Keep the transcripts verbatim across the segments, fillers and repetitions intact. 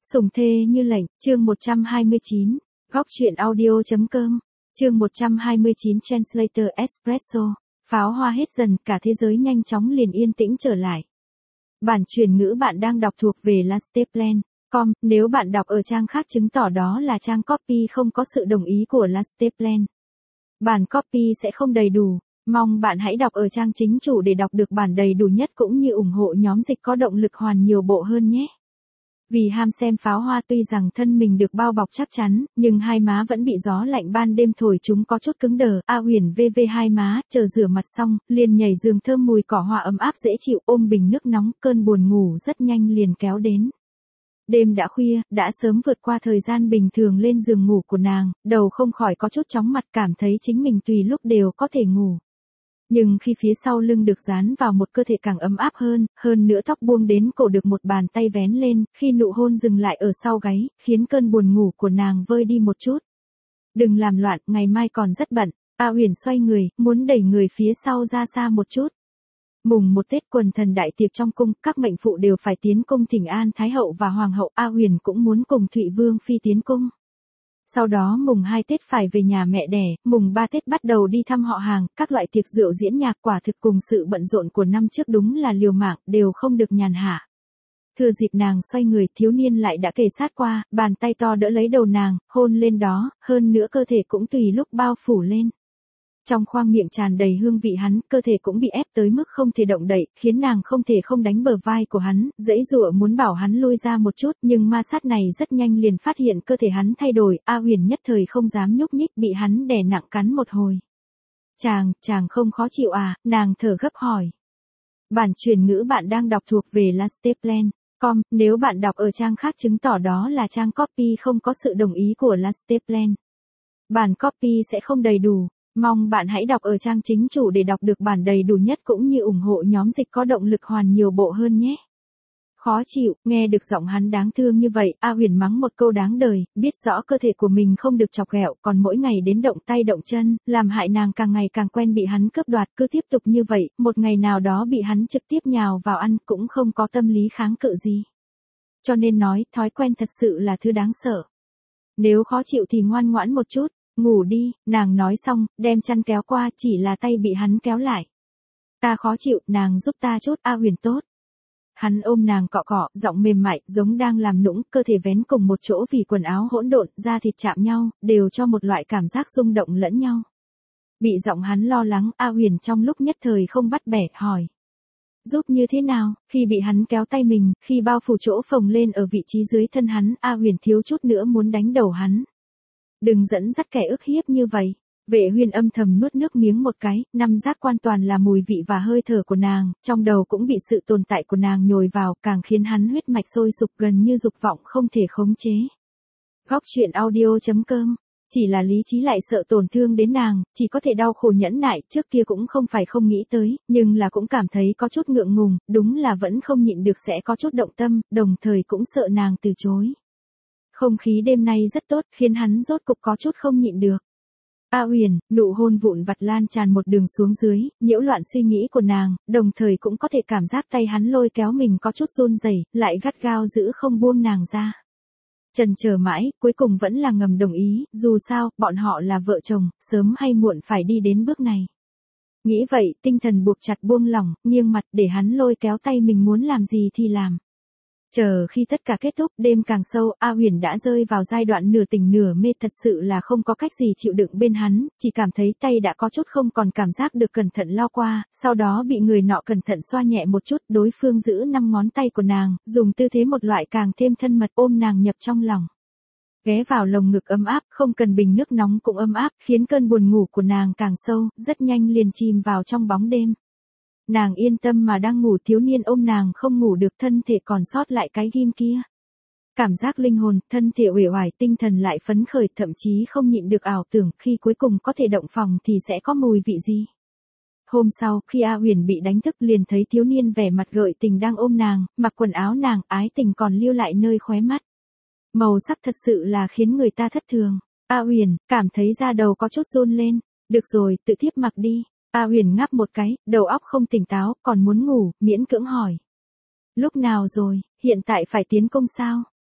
Sủng thê như lệnh, chương một trăm hai mươi chín, góc truyện audio.com, chương một trăm hai mươi chín Translator Espresso, pháo hoa hết dần, cả thế giới nhanh chóng liền yên tĩnh trở lại. Bản truyền ngữ bạn đang đọc thuộc về Lasteplan chấm com, nếu bạn đọc ở trang khác chứng tỏ đó là trang copy không có sự đồng ý của Lasteplan. Bản copy sẽ không đầy đủ, mong bạn hãy đọc ở trang chính chủ để đọc được bản đầy đủ nhất cũng như ủng hộ nhóm dịch có động lực hoàn nhiều bộ hơn nhé. Vì ham xem pháo hoa tuy rằng thân mình được bao bọc chắc chắn, nhưng hai má vẫn bị gió lạnh ban đêm thổi chúng có chút cứng đờ. A Huyền vê vê hai má, chờ rửa mặt xong, liền nhảy giường thơm mùi cỏ hoa ấm áp dễ chịu, ôm bình nước nóng, cơn buồn ngủ rất nhanh liền kéo đến. Đêm đã khuya, đã sớm vượt qua thời gian bình thường lên giường ngủ của nàng, đầu không khỏi có chút chóng mặt, cảm thấy chính mình tùy lúc đều có thể ngủ. Nhưng khi phía sau lưng được dán vào một cơ thể càng ấm áp hơn, hơn nữa tóc buông đến cổ được một bàn tay vén lên, khi nụ hôn dừng lại ở sau gáy, khiến cơn buồn ngủ của nàng vơi đi một chút. Đừng làm loạn, ngày mai còn rất bận. A Huyền xoay người, muốn đẩy người phía sau ra xa một chút. Mùng một Tết quần thần đại tiệc trong cung, các mệnh phụ đều phải tiến cung thỉnh an Thái hậu và Hoàng hậu. A Huyền cũng muốn cùng Thụy Vương phi tiến cung. Sau đó mùng hai Tết phải về nhà mẹ đẻ, mùng ba Tết bắt đầu đi thăm họ hàng, các loại tiệc rượu diễn nhạc, quả thực cùng sự bận rộn của năm trước đúng là liều mạng, đều không được nhàn hạ. Thừa dịp nàng xoay người, thiếu niên lại đã kề sát qua, bàn tay to đỡ lấy đầu nàng, hôn lên đó, hơn nữa cơ thể cũng tùy lúc bao phủ lên. Trong khoang miệng tràn đầy hương vị hắn, cơ thể cũng bị ép tới mức không thể động đậy, khiến nàng không thể không đánh bờ vai của hắn, giãy giụa muốn bảo hắn lui ra một chút, nhưng ma sát này rất nhanh liền phát hiện cơ thể hắn thay đổi. A Huyền nhất thời không dám nhúc nhích, bị hắn đè nặng cắn một hồi. Chàng, chàng không khó chịu à, nàng thở gấp hỏi. Bản truyền ngữ bạn đang đọc thuộc về Lasteplan chấm com, nếu bạn đọc ở trang khác chứng tỏ đó là trang copy không có sự đồng ý của Lasteplan. Bản copy sẽ không đầy đủ. Mong bạn hãy đọc ở trang chính chủ để đọc được bản đầy đủ nhất cũng như ủng hộ nhóm dịch có động lực hoàn nhiều bộ hơn nhé. Khó chịu, nghe được giọng hắn đáng thương như vậy, A Huyền mắng một câu đáng đời, biết rõ cơ thể của mình không được chọc ghẹo, còn mỗi ngày đến động tay động chân, làm hại nàng càng ngày càng quen bị hắn cướp đoạt, cứ tiếp tục như vậy, một ngày nào đó bị hắn trực tiếp nhào vào ăn cũng không có tâm lý kháng cự gì. Cho nên nói, thói quen thật sự là thứ đáng sợ. Nếu khó chịu thì ngoan ngoãn một chút. Ngủ đi, nàng nói xong, đem chăn kéo qua, chỉ là tay bị hắn kéo lại. Ta khó chịu, nàng giúp ta chút. A Huyền tốt. Hắn ôm nàng cọ cọ, giọng mềm mại, giống đang làm nũng, cơ thể vén cùng một chỗ vì quần áo hỗn độn, da thịt chạm nhau, đều cho một loại cảm giác rung động lẫn nhau. Bị giọng hắn lo lắng, A Huyền trong lúc nhất thời không bắt bẻ, hỏi. Giúp như thế nào? Khi bị hắn kéo tay mình, khi bao phủ chỗ phồng lên ở vị trí dưới thân hắn, A Huyền thiếu chút nữa muốn đánh đầu hắn. Đừng dẫn dắt kẻ ức hiếp như vậy. Vệ Huyền âm thầm nuốt nước miếng một cái, năm giác quan toàn là mùi vị và hơi thở của nàng, trong đầu cũng bị sự tồn tại của nàng nhồi vào, càng khiến hắn huyết mạch sôi sục gần như dục vọng không thể khống chế. Góc truyện audio.com, chỉ là lý trí lại sợ tổn thương đến nàng, chỉ có thể đau khổ nhẫn nại, trước kia cũng không phải không nghĩ tới, nhưng là cũng cảm thấy có chút ngượng ngùng, đúng là vẫn không nhịn được sẽ có chút động tâm, đồng thời cũng sợ nàng từ chối. Không khí đêm nay rất tốt, khiến hắn rốt cục có chút không nhịn được. A Huyền, nụ hôn vụn vặt lan tràn một đường xuống dưới, nhiễu loạn suy nghĩ của nàng, đồng thời cũng có thể cảm giác tay hắn lôi kéo mình có chút run rẩy, lại gắt gao giữ không buông nàng ra. Chần chờ mãi, cuối cùng vẫn là ngầm đồng ý, dù sao, bọn họ là vợ chồng, sớm hay muộn phải đi đến bước này. Nghĩ vậy, tinh thần buộc chặt buông lỏng, nghiêng mặt để hắn lôi kéo tay mình muốn làm gì thì làm. Chờ khi tất cả kết thúc, đêm càng sâu, A Huyền đã rơi vào giai đoạn nửa tỉnh nửa mê, thật sự là không có cách gì chịu đựng bên hắn, chỉ cảm thấy tay đã có chút không còn cảm giác được cẩn thận lao qua, sau đó bị người nọ cẩn thận xoa nhẹ một chút, đối phương giữ năm ngón tay của nàng, dùng tư thế một loại càng thêm thân mật ôm nàng nhập trong lòng. Ghé vào lồng ngực ấm áp, không cần bình nước nóng cũng ấm áp, khiến cơn buồn ngủ của nàng càng sâu, rất nhanh liền chìm vào trong bóng đêm. Nàng yên tâm mà đang ngủ, thiếu niên ôm nàng không ngủ được, thân thể còn sót lại cái ghim kia. Cảm giác linh hồn, thân thể uể oải, tinh thần lại phấn khởi, thậm chí không nhịn được ảo tưởng, khi cuối cùng có thể động phòng thì sẽ có mùi vị gì. Hôm sau, khi A Huyền bị đánh thức liền thấy thiếu niên vẻ mặt gợi tình đang ôm nàng, mặc quần áo nàng, ái tình còn lưu lại nơi khóe mắt. Màu sắc thật sự là khiến người ta thất thường. A Huyền, cảm thấy da đầu có chút run lên. Được rồi, tự thiếp mặc đi. A Huyền ngáp một cái, đầu óc không tỉnh táo, còn muốn ngủ, miễn cưỡng hỏi. Lúc nào rồi, hiện tại phải tiến công sao?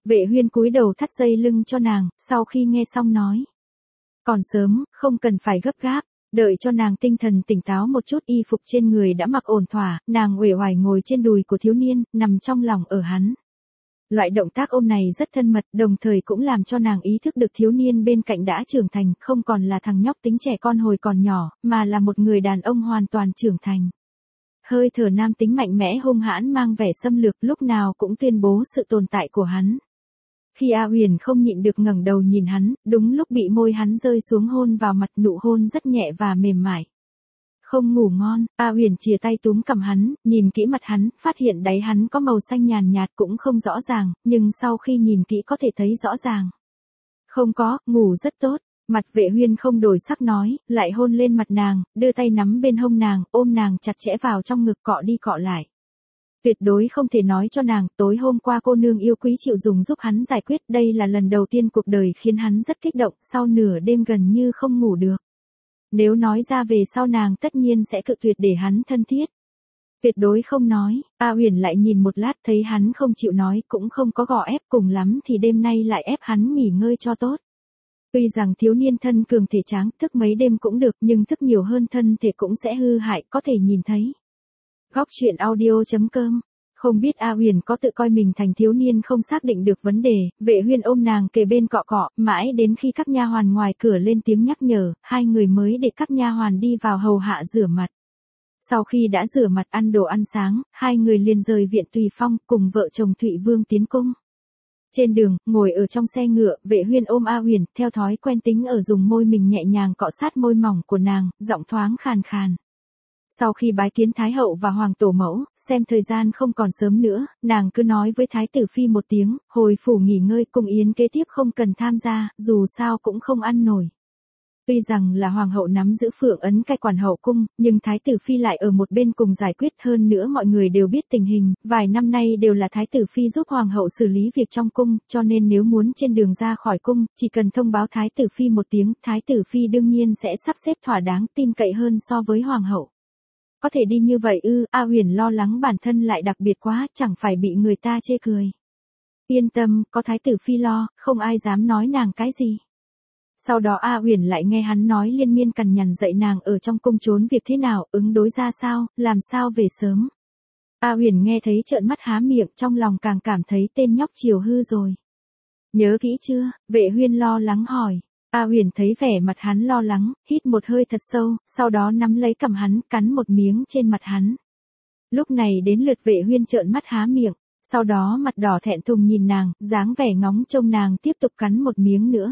Vệ Huyên cúi đầu thắt dây lưng cho nàng, sau khi nghe xong nói. Còn sớm, không cần phải gấp gáp, đợi cho nàng tinh thần tỉnh táo một chút, y phục trên người đã mặc ổn thỏa, nàng uể oải ngồi trên đùi của thiếu niên, nằm trong lòng ở hắn. Loại động tác ôm này rất thân mật, đồng thời cũng làm cho nàng ý thức được thiếu niên bên cạnh đã trưởng thành, không còn là thằng nhóc tính trẻ con hồi còn nhỏ, mà là một người đàn ông hoàn toàn trưởng thành. Hơi thở nam tính mạnh mẽ hung hãn mang vẻ xâm lược, lúc nào cũng tuyên bố sự tồn tại của hắn. Khi A Huyền không nhịn được ngẩng đầu nhìn hắn, đúng lúc bị môi hắn rơi xuống hôn vào mặt, nụ hôn rất nhẹ và mềm mại. Không ngủ ngon, A Huyền chìa tay túm cầm hắn, nhìn kỹ mặt hắn, phát hiện đáy hắn có màu xanh nhàn nhạt cũng không rõ ràng, nhưng sau khi nhìn kỹ có thể thấy rõ ràng. Không có, ngủ rất tốt. Mặt Vệ Huyên không đổi sắc nói, lại hôn lên mặt nàng, đưa tay nắm bên hông nàng, ôm nàng chặt chẽ vào trong ngực, cọ đi cọ lại. Tuyệt đối không thể nói cho nàng, tối hôm qua cô nương yêu quý chịu dùng giúp hắn giải quyết, đây là lần đầu tiên cuộc đời khiến hắn rất kích động, sau nửa đêm gần như không ngủ được. Nếu nói ra về sau nàng tất nhiên sẽ cự tuyệt để hắn thân thiết. Tuyệt đối không nói. A Huyền lại nhìn một lát, thấy hắn không chịu nói, cũng không có gò ép, cùng lắm thì đêm nay lại ép hắn nghỉ ngơi cho tốt. Tuy rằng thiếu niên thân cường thể tráng, thức mấy đêm cũng được, nhưng thức nhiều hơn thân thể cũng sẽ hư hại, có thể nhìn thấy. Góc truyện audio chấm com. Không biết A Huyền có tự coi mình thành thiếu niên không xác định được vấn đề, Vệ Huyên ôm nàng kề bên cọ cọ, mãi đến khi các nha hoàn ngoài cửa lên tiếng nhắc nhở, hai người mới để các nha hoàn đi vào hầu hạ rửa mặt. Sau khi đã rửa mặt ăn đồ ăn sáng, hai người liền rời viện Tùy Phong, cùng vợ chồng Thụy Vương tiến cung. Trên đường, ngồi ở trong xe ngựa, Vệ Huyên ôm A Huyền, theo thói quen tính ở dùng môi mình nhẹ nhàng cọ sát môi mỏng của nàng, giọng thoáng khàn khàn. Sau khi bái kiến Thái hậu và Hoàng tổ mẫu, xem thời gian không còn sớm nữa, nàng cứ nói với Thái tử Phi một tiếng, hồi phủ nghỉ ngơi, cung yến kế tiếp không cần tham gia, dù sao cũng không ăn nổi. Tuy rằng là Hoàng hậu nắm giữ phượng ấn cai quản hậu cung, nhưng Thái tử Phi lại ở một bên cùng giải quyết, hơn nữa mọi người đều biết tình hình, vài năm nay đều là Thái tử Phi giúp Hoàng hậu xử lý việc trong cung, cho nên nếu muốn trên đường ra khỏi cung, chỉ cần thông báo Thái tử Phi một tiếng, Thái tử Phi đương nhiên sẽ sắp xếp thỏa đáng, tin cậy hơn so với Hoàng hậu. Có thể đi như vậy ư? A Huyền lo lắng bản thân lại đặc biệt quá, chẳng phải bị người ta chê cười. Yên tâm, có Thái tử Phi lo, không ai dám nói nàng cái gì. Sau đó A Huyền lại nghe hắn nói liên miên cằn nhằn dạy nàng ở trong cung trốn việc thế nào, ứng đối ra sao, làm sao về sớm. A Huyền nghe thấy trợn mắt há miệng, trong lòng càng cảm thấy tên nhóc chiều hư rồi. Nhớ kỹ chưa? Vệ Huyên lo lắng hỏi. A Huyền thấy vẻ mặt hắn lo lắng, hít một hơi thật sâu, sau đó nắm lấy cằm hắn, cắn một miếng trên mặt hắn. Lúc này đến lượt Vệ Huyên trợn mắt há miệng, sau đó mặt đỏ thẹn thùng nhìn nàng, dáng vẻ ngóng trông nàng tiếp tục cắn một miếng nữa.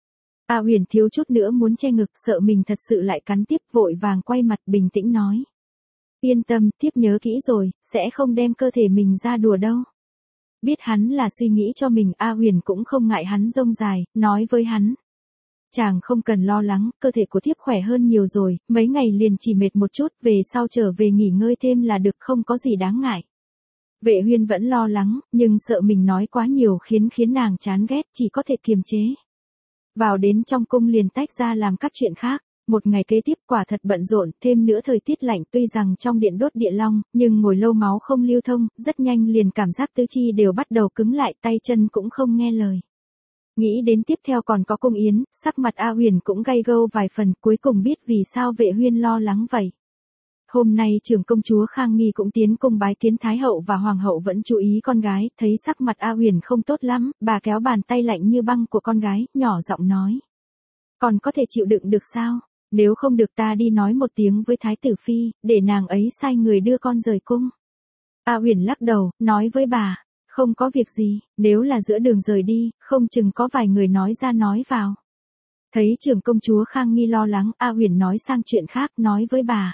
A Huyền thiếu chút nữa muốn che ngực, sợ mình thật sự lại cắn tiếp, vội vàng quay mặt bình tĩnh nói. Yên tâm, tiếp nhớ kỹ rồi, sẽ không đem cơ thể mình ra đùa đâu. Biết hắn là suy nghĩ cho mình, A Huyền cũng không ngại hắn rông dài, nói với hắn. Chàng không cần lo lắng, cơ thể của thiếp khỏe hơn nhiều rồi, mấy ngày liền chỉ mệt một chút, về sau trở về nghỉ ngơi thêm là được, không có gì đáng ngại. Vệ Huyên vẫn lo lắng, nhưng sợ mình nói quá nhiều khiến khiến nàng chán ghét, chỉ có thể kiềm chế. Vào đến trong cung liền tách ra làm các chuyện khác. Một ngày kế tiếp quả thật bận rộn, thêm nữa thời tiết lạnh, tuy rằng trong điện đốt địa long, nhưng ngồi lâu máu không lưu thông, rất nhanh liền cảm giác tứ chi đều bắt đầu cứng lại, tay chân cũng không nghe lời. Nghĩ đến tiếp theo còn có cung yến, sắc mặt A Huyền cũng gay gâu vài phần, cuối cùng biết vì sao Vệ Huyên lo lắng vậy. Hôm nay trưởng công chúa Khang Nghi cũng tiến cung bái kiến Thái hậu và Hoàng hậu vẫn chú ý con gái, thấy sắc mặt A Huyền không tốt lắm, bà kéo bàn tay lạnh như băng của con gái, nhỏ giọng nói. Còn có thể chịu đựng được sao? Nếu không được ta đi nói một tiếng với Thái tử Phi, để nàng ấy sai người đưa con rời cung. A Huyền lắc đầu, nói với bà. Không có việc gì, nếu là giữa đường rời đi, không chừng có vài người nói ra nói vào. Thấy trưởng công chúa Khang Nghi lo lắng, A Huyền nói sang chuyện khác, nói với bà.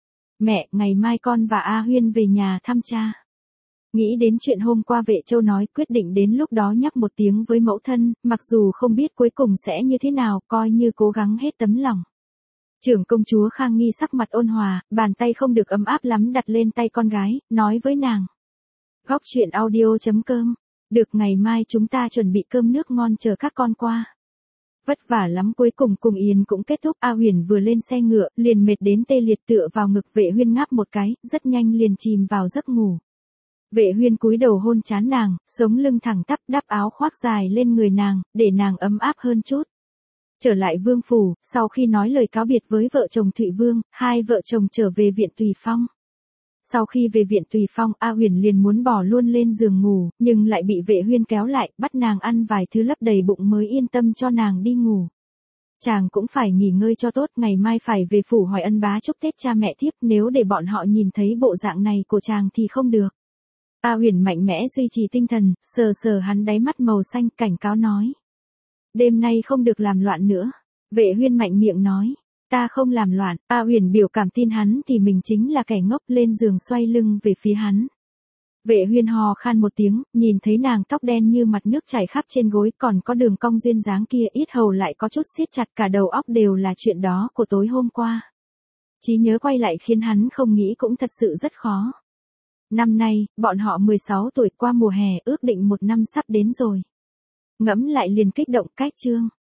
Mẹ, ngày mai con và A Huyên về nhà thăm cha. Nghĩ đến chuyện hôm qua Vệ Châu nói, quyết định đến lúc đó nhắc một tiếng với mẫu thân, mặc dù không biết cuối cùng sẽ như thế nào, coi như cố gắng hết tấm lòng. Trưởng công chúa Khang Nghi sắc mặt ôn hòa, bàn tay không được ấm áp lắm đặt lên tay con gái, nói với nàng. Góc truyện audio chấm com. Được, ngày mai chúng ta chuẩn bị cơm nước ngon chờ các con qua. Vất vả lắm, cuối cùng cung yến cũng kết thúc. A Huyền vừa lên xe ngựa, liền mệt đến tê liệt, tựa vào ngực Vệ Huyên ngáp một cái, rất nhanh liền chìm vào giấc ngủ. Vệ Huyên cúi đầu hôn trán nàng, sống lưng thẳng tắp đắp áo khoác dài lên người nàng, để nàng ấm áp hơn chút. Trở lại vương phủ, sau khi nói lời cáo biệt với vợ chồng Thụy Vương, hai vợ chồng trở về viện Tùy Phong. Sau khi về viện Tùy Phong, A Huyền liền muốn bỏ luôn lên giường ngủ, nhưng lại bị Vệ Huyên kéo lại, bắt nàng ăn vài thứ lấp đầy bụng mới yên tâm cho nàng đi ngủ. Chàng cũng phải nghỉ ngơi cho tốt, ngày mai phải về phủ hỏi ân bá chúc Tết cha mẹ thiếp, nếu để bọn họ nhìn thấy bộ dạng này của chàng thì không được. A Huyền mạnh mẽ duy trì tinh thần, sờ sờ hắn đáy mắt màu xanh, cảnh cáo nói. Đêm nay không được làm loạn nữa. Vệ Huyên mạnh miệng nói. Ta không làm loạn. A Huyền biểu cảm tin hắn thì mình chính là kẻ ngốc, lên giường xoay lưng về phía hắn. Vệ Huyên hò khan một tiếng, nhìn thấy nàng tóc đen như mặt nước chảy khắp trên gối, còn có đường cong duyên dáng kia, yết hầu lại có chút siết chặt, cả đầu óc đều là chuyện đó của tối hôm qua. Trí nhớ quay lại khiến hắn không nghĩ cũng thật sự rất khó. Năm nay, bọn họ mười sáu tuổi, qua mùa hè, ước định một năm sắp đến rồi. Ngẫm lại liền kích động, cách chương.